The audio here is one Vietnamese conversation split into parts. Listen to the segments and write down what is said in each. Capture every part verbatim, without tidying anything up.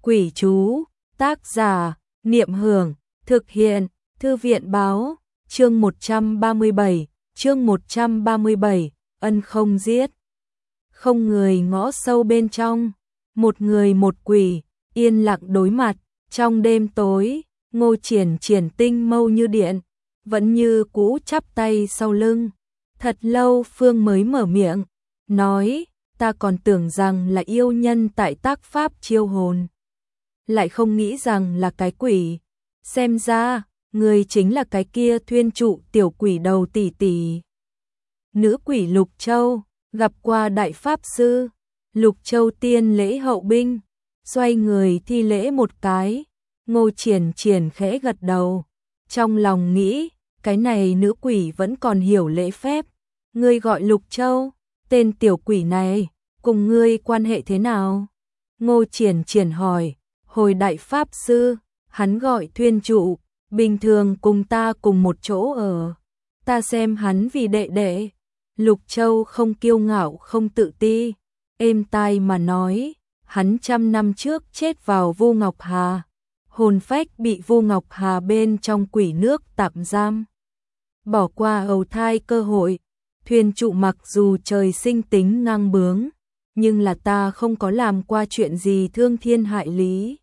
Quỷ chú, tác giả, Niệm Hưởng, thực hiện, Thư viện báo, chương một trăm ba mươi bảy, chương một trăm ba mươi bảy, ân không giết. Không người ngõ sâu bên trong, một người một quỷ, yên lặng đối mặt, trong đêm tối, Ngô Triển Triển tinh mâu như điện, vẫn như cũ chắp tay sau lưng. Thật lâu Phương mới mở miệng, nói, ta còn tưởng rằng là yêu nhân tại tác pháp chiêu hồn. Lại không nghĩ rằng là cái quỷ. Xem ra, người chính là cái kia thuyên trụ tiểu quỷ đầu tỷ tỷ. Nữ quỷ Lục Châu, gặp qua đại pháp sư. Lục Châu tiên lễ hậu binh, xoay người thi lễ một cái. Ngô Triển Triển khẽ gật đầu. Trong lòng nghĩ, cái này nữ quỷ vẫn còn hiểu lễ phép. Ngươi gọi Lục Châu, tên tiểu quỷ này, cùng ngươi quan hệ thế nào? Ngô Triển Triển hỏi, hồi đại pháp sư, hắn gọi thuyên trụ, bình thường cùng ta cùng một chỗ ở. Ta xem hắn vì đệ đệ. Lục Châu không kiêu ngạo không tự ti, êm tai mà nói, hắn trăm năm trước chết vào Vu Ngọc Hà. Hồn phách bị Vu Ngọc Hà bên trong quỷ nước tạm giam. Bỏ qua ầu thai cơ hội. Thuyên trụ mặc dù trời sinh tính ngang bướng, nhưng là ta không có làm qua chuyện gì thương thiên hại lý.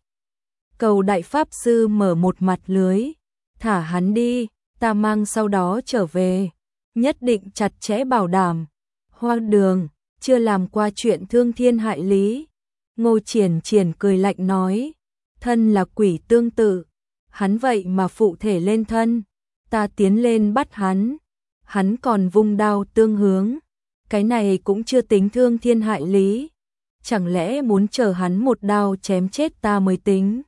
Cầu đại pháp sư mở một mặt lưới, thả hắn đi, ta mang sau đó trở về, nhất định chặt chẽ bảo đảm. Hoang đường, chưa làm qua chuyện thương thiên hại lý. Ngô Triển Triển cười lạnh nói, thân là quỷ tương tự, hắn vậy mà phụ thể lên thân, ta tiến lên bắt hắn. Hắn còn vung đao tương hướng, cái này cũng chưa tính thương thiên hại lý. Chẳng lẽ muốn chờ hắn một đao chém chết ta mới tính?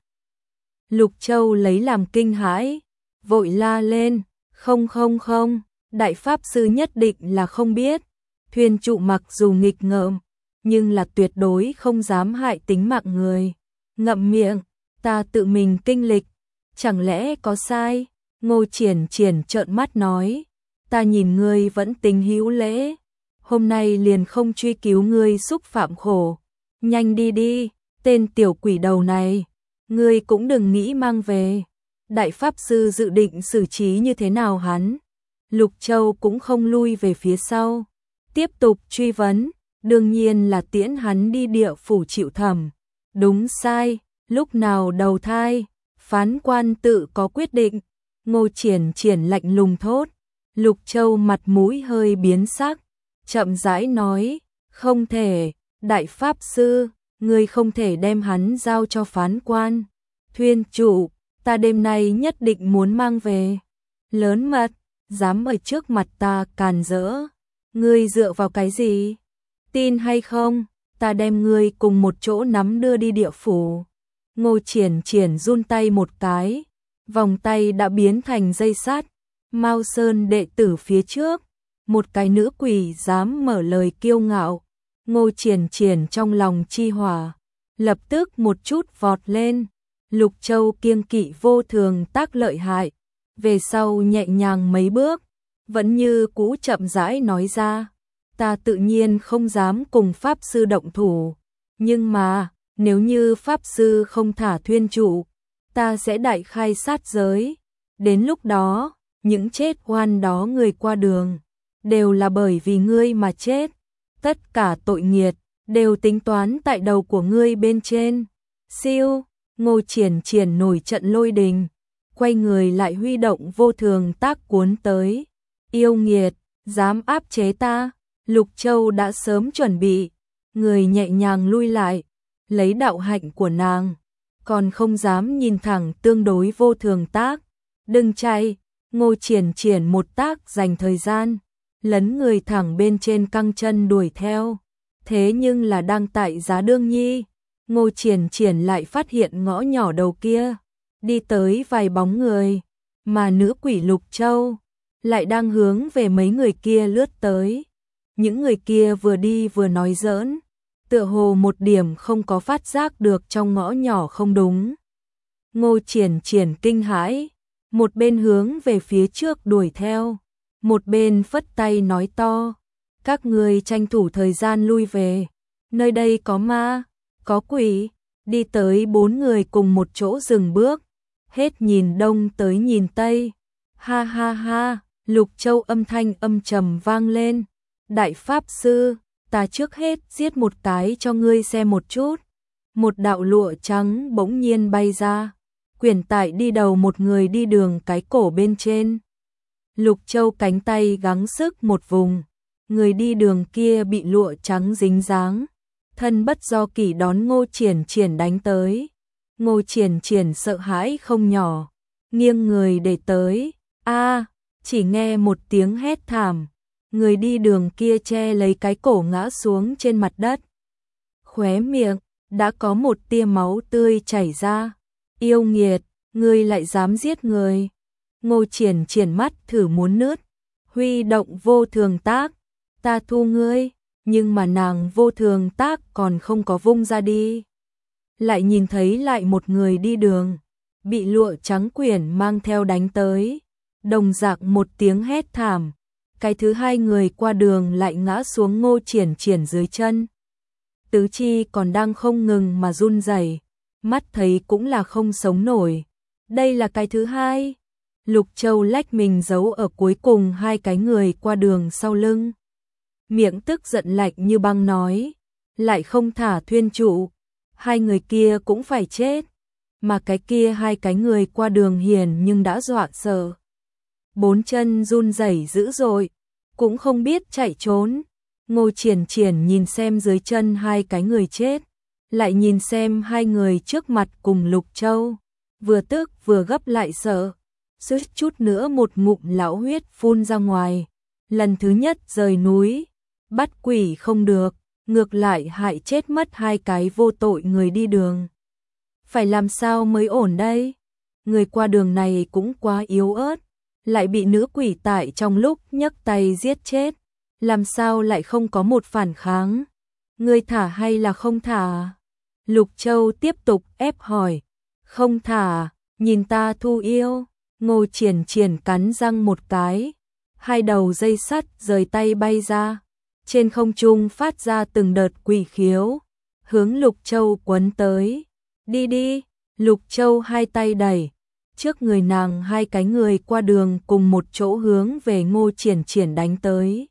Lục Châu lấy làm kinh hãi, vội la lên, không không không, đại pháp sư nhất định là không biết. Thuyên trụ mặc dù nghịch ngợm, nhưng là tuyệt đối không dám hại tính mạng người. Ngậm miệng, ta tự mình kinh lịch, chẳng lẽ có sai? Ngô Triển Triển trợn mắt nói, ta nhìn ngươi vẫn tính hữu lễ, hôm nay liền không truy cứu ngươi xúc phạm khổ. Nhanh đi đi, tên tiểu quỷ đầu này, ngươi cũng đừng nghĩ mang về. Đại pháp sư dự định xử trí như thế nào hắn? Lục Châu cũng không lui về phía sau, tiếp tục truy vấn, đương nhiên là tiễn hắn đi địa phủ chịu thẩm. Đúng sai, lúc nào đầu thai, phán quan tự có quyết định. Ngô Triển Triển lạnh lùng thốt. Lục Châu mặt mũi hơi biến sắc, chậm rãi nói, không thể, đại pháp sư, ngươi không thể đem hắn giao cho phán quan. Thuyên trụ, ta đêm nay nhất định muốn mang về. Lớn mật, dám ở trước mặt ta càn rỡ. Ngươi dựa vào cái gì? Tin hay không, ta đem ngươi cùng một chỗ nắm đưa đi địa phủ. Ngô Triển Triển run tay một cái, vòng tay đã biến thành dây sắt. Mao Sơn đệ tử phía trước, một cái nữ quỷ dám mở lời kiêu ngạo. Ngô Triển Triển trong lòng chi hỏa, lập tức một chút vọt lên. Lục Châu kiêng kỵ vô thường tác lợi hại, về sau nhẹ nhàng mấy bước, vẫn như cũ chậm rãi nói ra, ta tự nhiên không dám cùng pháp sư động thủ, nhưng mà nếu như pháp sư không thả thuyên trụ, ta sẽ đại khai sát giới. Đến lúc đó, những chết oan đó người qua đường, đều là bởi vì ngươi mà chết. Tất cả tội nghiệt, đều tính toán tại đầu của ngươi bên trên. Siêu, Ngô Triển Triển nổi trận lôi đình, quay người lại huy động vô thường tác cuốn tới. Yêu nghiệt, dám áp chế ta. Lục Châu đã sớm chuẩn bị, người nhẹ nhàng lui lại, lấy đạo hạnh của nàng, còn không dám nhìn thẳng tương đối vô thường tác. Đừng chạy. Ngô Triển Triển một tác dành thời gian, lấn người thẳng bên trên căng chân đuổi theo. Thế nhưng là đang tại Giá Đương Nhi, Ngô Triển Triển lại phát hiện ngõ nhỏ đầu kia, đi tới vài bóng người, mà nữ quỷ Lục Châu lại đang hướng về mấy người kia lướt tới. Những người kia vừa đi vừa nói giỡn, tựa hồ một điểm không có phát giác được trong ngõ nhỏ không đúng. Ngô Triển Triển kinh hãi, một bên hướng về phía trước đuổi theo, một bên phất tay nói to, các người tranh thủ thời gian lui về, nơi đây có ma, có quỷ. Đi tới bốn người cùng một chỗ dừng bước, hết nhìn đông tới nhìn tây. Ha ha ha, Lục Châu âm thanh âm trầm vang lên. Đại Pháp Sư, ta trước hết giết một cái cho ngươi xem một chút. Một đạo lụa trắng bỗng nhiên bay ra, quyển tại đi đầu một người đi đường cái cổ bên trên. Lục Châu cánh tay gắng sức một vùng, người đi đường kia bị lụa trắng dính dáng, thân bất do kỷ đón Ngô Triển Triển đánh tới. Ngô Triển Triển sợ hãi không nhỏ, nghiêng người để tới, a, chỉ nghe một tiếng hét thảm, người đi đường kia che lấy cái cổ ngã xuống trên mặt đất. Khóe miệng đã có một tia máu tươi chảy ra. Yêu nghiệt, ngươi lại dám giết người. Ngô Triển Triển mắt thử muốn nứt, huy động vô thường tác, ta thu ngươi, nhưng mà nàng vô thường tác còn không có vung ra đi. Lại nhìn thấy lại một người đi đường, bị lụa trắng quyển mang theo đánh tới. Đồng dạng một tiếng hét thảm, cái thứ hai người qua đường lại ngã xuống Ngô Triển Triển dưới chân. Tứ chi còn đang không ngừng mà run rẩy, mắt thấy cũng là không sống nổi. Đây là cái thứ hai. Lục Châu lách mình giấu ở cuối cùng hai cái người qua đường sau lưng. Miệng tức giận lạnh như băng nói, lại không thả thuyên trụ, hai người kia cũng phải chết. Mà cái kia hai cái người qua đường hiền nhưng đã dọa sợ. Bốn chân run rẩy dữ dội, cũng không biết chạy trốn. Ngô Triển Triển nhìn xem dưới chân hai cái người chết, lại nhìn xem hai người trước mặt cùng Lục Châu, vừa tức vừa gấp lại sợ, suýt chút nữa một ngụm lão huyết phun ra ngoài. Lần thứ nhất rời núi, bắt quỷ không được, ngược lại hại chết mất hai cái vô tội người đi đường. Phải làm sao mới ổn đây? Người qua đường này cũng quá yếu ớt, lại bị nữ quỷ tại trong lúc nhấc tay giết chết, làm sao lại không có một phản kháng? Ngươi thả hay là không thả? Lục Châu tiếp tục ép hỏi. Không thả, nhìn ta thu yêu. Ngô Triển Triển cắn răng một cái, hai đầu dây sắt rời tay bay ra, trên không trung phát ra từng đợt quỷ khiếu, hướng Lục Châu quấn tới. Đi đi, Lục Châu hai tay đẩy, trước người nàng hai cái người qua đường cùng một chỗ hướng về Ngô Triển Triển đánh tới.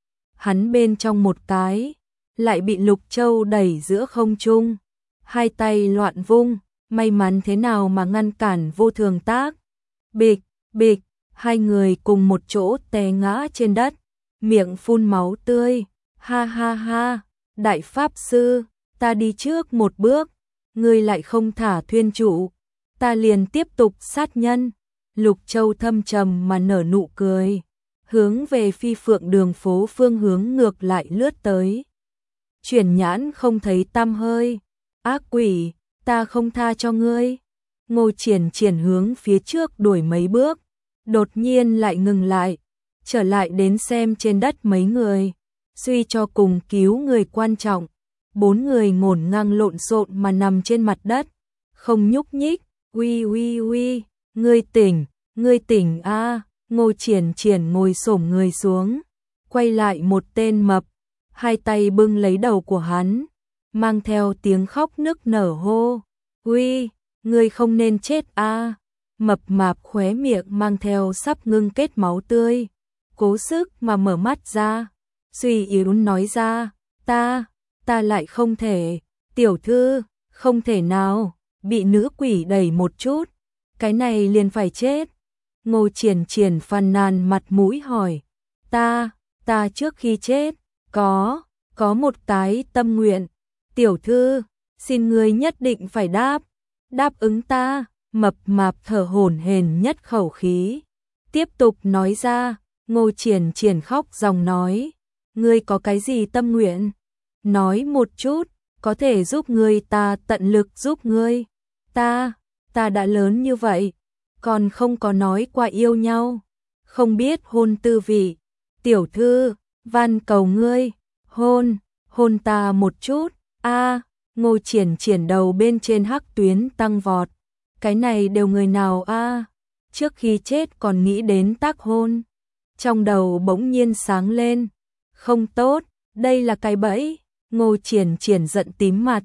Hắn bên trong một cái, lại bị Lục Châu đẩy giữa không trung, hai tay loạn vung, may mắn thế nào mà ngăn cản vô thường tác. Bịch, bịch, hai người cùng một chỗ té ngã trên đất, miệng phun máu tươi. Ha ha ha, Đại Pháp Sư, ta đi trước một bước, ngươi lại không thả thuyên trụ, ta liền tiếp tục sát nhân. Lục Châu thâm trầm mà nở nụ cười, hướng về Phi Phượng đường phố phương hướng ngược lại lướt tới. Chuyển nhãn không thấy tăm hơi, ác quỷ, ta không tha cho ngươi. Ngô Triển Triển hướng phía trước đuổi mấy bước, đột nhiên lại ngừng lại, trở lại đến xem trên đất mấy người, suy cho cùng cứu người quan trọng. Bốn người ngổn ngang lộn xộn mà nằm trên mặt đất, không nhúc nhích. Uy uy uy, ngươi tỉnh, ngươi tỉnh a. Ngô Triển Triển ngồi xổm người xuống, quay lại một tên mập, hai tay bưng lấy đầu của hắn, mang theo tiếng khóc nức nở hô. Uy, ngươi không nên chết a. Mập mạp khóe miệng mang theo sắp ngưng kết máu tươi, cố sức mà mở mắt ra, suy yếu nói ra, ta, ta lại không thể, tiểu thư, không thể nào, bị nữ quỷ đẩy một chút, cái này liền phải chết. Ngô Triển Triển phàn nàn mặt mũi hỏi, ta, ta trước khi chết, có, có một cái tâm nguyện, tiểu thư, xin ngươi nhất định phải đáp, đáp ứng ta. Mập mạp thở hổn hển nhất khẩu khí, tiếp tục nói ra. Ngô Triển Triển khóc dòng nói, ngươi có cái gì tâm nguyện? Nói một chút, có thể giúp ngươi ta tận lực giúp ngươi. Ta, ta đã lớn như vậy, còn không có nói qua yêu nhau, không biết hôn tư vị. Tiểu thư, van cầu ngươi, hôn, hôn ta một chút. A, Ngô Triển Triển đầu bên trên hắc tuyến tăng vọt. Cái này đều người nào a? Trước khi chết còn nghĩ đến tác hôn. Trong đầu bỗng nhiên sáng lên. Không tốt, đây là cái bẫy. Ngô Triển Triển giận tím mặt,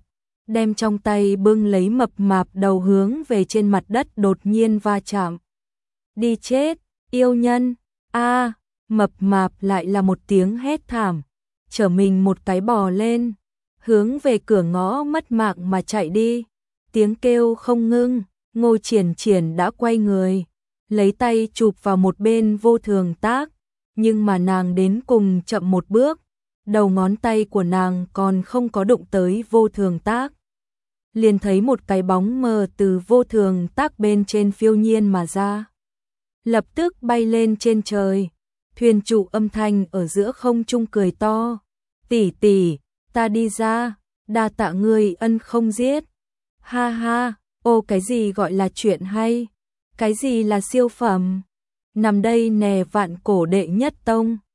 đem trong tay bưng lấy mập mạp đầu hướng về trên mặt đất đột nhiên va chạm. Đi chết, yêu nhân, a mập mạp lại là một tiếng hét thảm, trở mình một cái bò lên, hướng về cửa ngõ mất mạng mà chạy đi. Tiếng kêu không ngưng, Ngô Triển Triển đã quay người, lấy tay chụp vào một bên Vô Thường Tác, nhưng mà nàng đến cùng chậm một bước, đầu ngón tay của nàng còn không có đụng tới Vô Thường Tác. Liền thấy một cái bóng mờ từ Vô Thường Tác bên trên phiêu nhiên mà ra. Lập tức bay lên trên trời, thuyền trụ âm thanh ở giữa không trung cười to. Tỷ tỷ, ta đi ra, đa tạ ngươi ân không giết. Ha ha, ô cái gì gọi là chuyện hay, cái gì là siêu phẩm. Nằm đây nè vạn cổ đệ nhất tông.